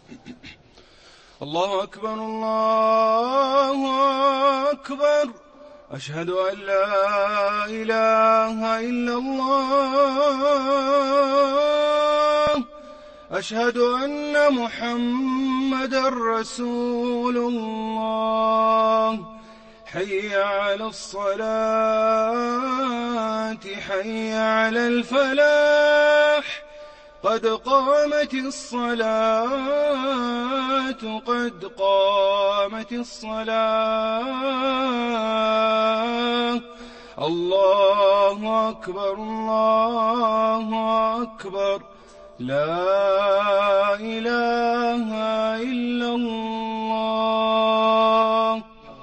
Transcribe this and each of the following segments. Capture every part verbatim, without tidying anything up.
الله أكبر الله أكبر. أشهد أن لا إله إلا الله. أشهد أن محمدًا رسول الله. حي على الصلاة حي على الفلاح. قد قامت الصلاة قد قامت الصلاة. الله أكبر الله أكبر. لا إله إلا الله.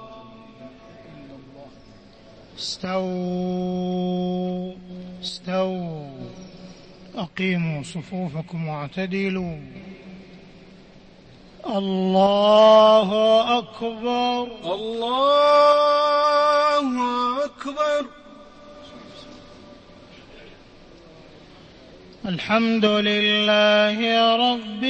استووا استووا أقيموا صفوفكم واعتدلوا. الله أكبر الله أكبر. الحمد لله رب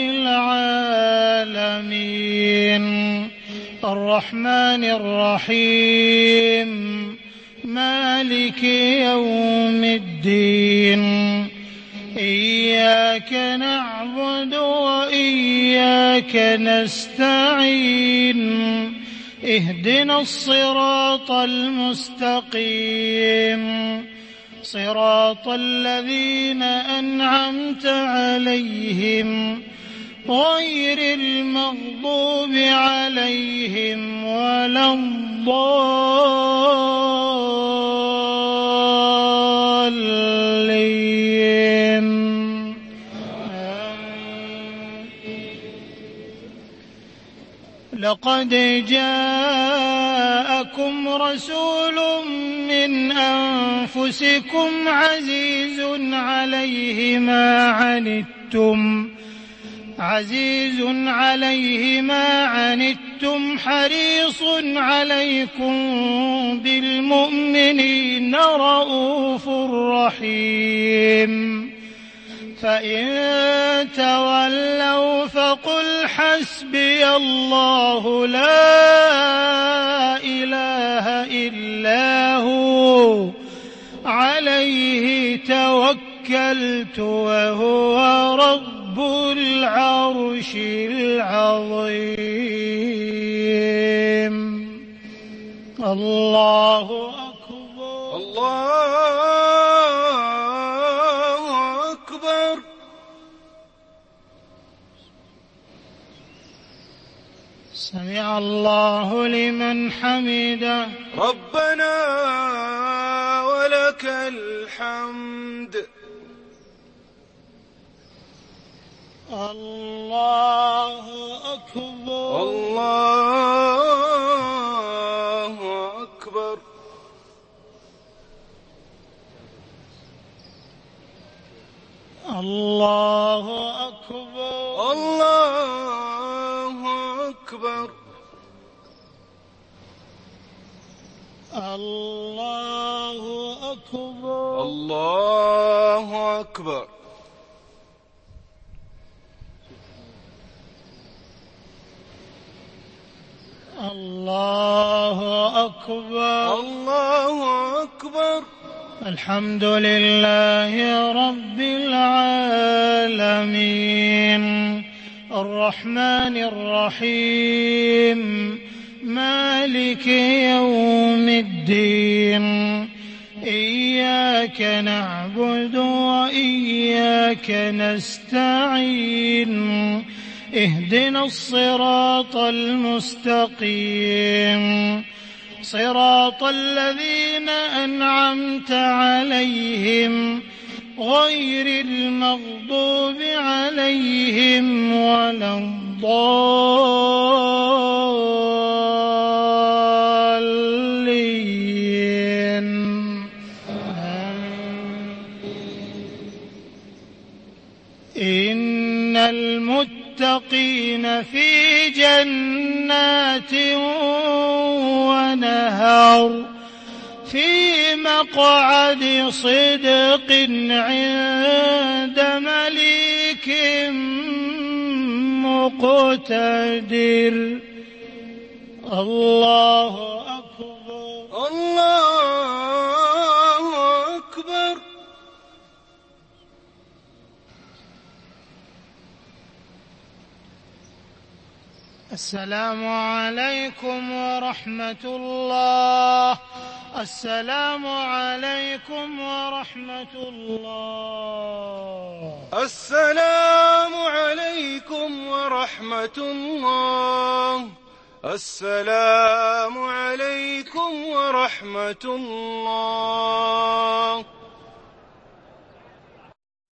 العالمين الرحمن الرحيم مالك يوم الدين. إياك نعبد وإياك نستعين. اهدنا الصراط المستقيم صراط الذين أنعمت عليهم غير المغضوب عليهم ولا الضالين. لقد جاءكم رسول من أنفسكم عزيز عليه ما عنتم عزيز عليه ما عنتم حريص عليكم بالمؤمنين رءوف رحيم. فإن تولوا فقل حسبي الله لا إله إلا هو عليه توكلت وهو رب العرش العظيم. الله أكبر الله أكبر. سمع الله لمن حمده. ربنا ولك الحمد. الله أكبر الله أكبر. الله أكبر الله أكبر. الله أكبر الله أكبر. الله أكبر الله أكبر. الحمد لله رب العالمين الرحمن الرحيم مالك يوم الدين. إياك نعبد وإياك نستعين. اهدنا الصراط المستقيم صراط الذين أنعمت عليهم غير المغضوب عليهم ولا الضالين. إن المتقين في جنات ونهر في مقعد صدق عند مليك مقتدر. الله أكبر. الله أكبر. السلام عليكم ورحمة الله. السلام عليكم ورحمة الله. السلام عليكم ورحمة الله. السلام عليكم ورحمة الله.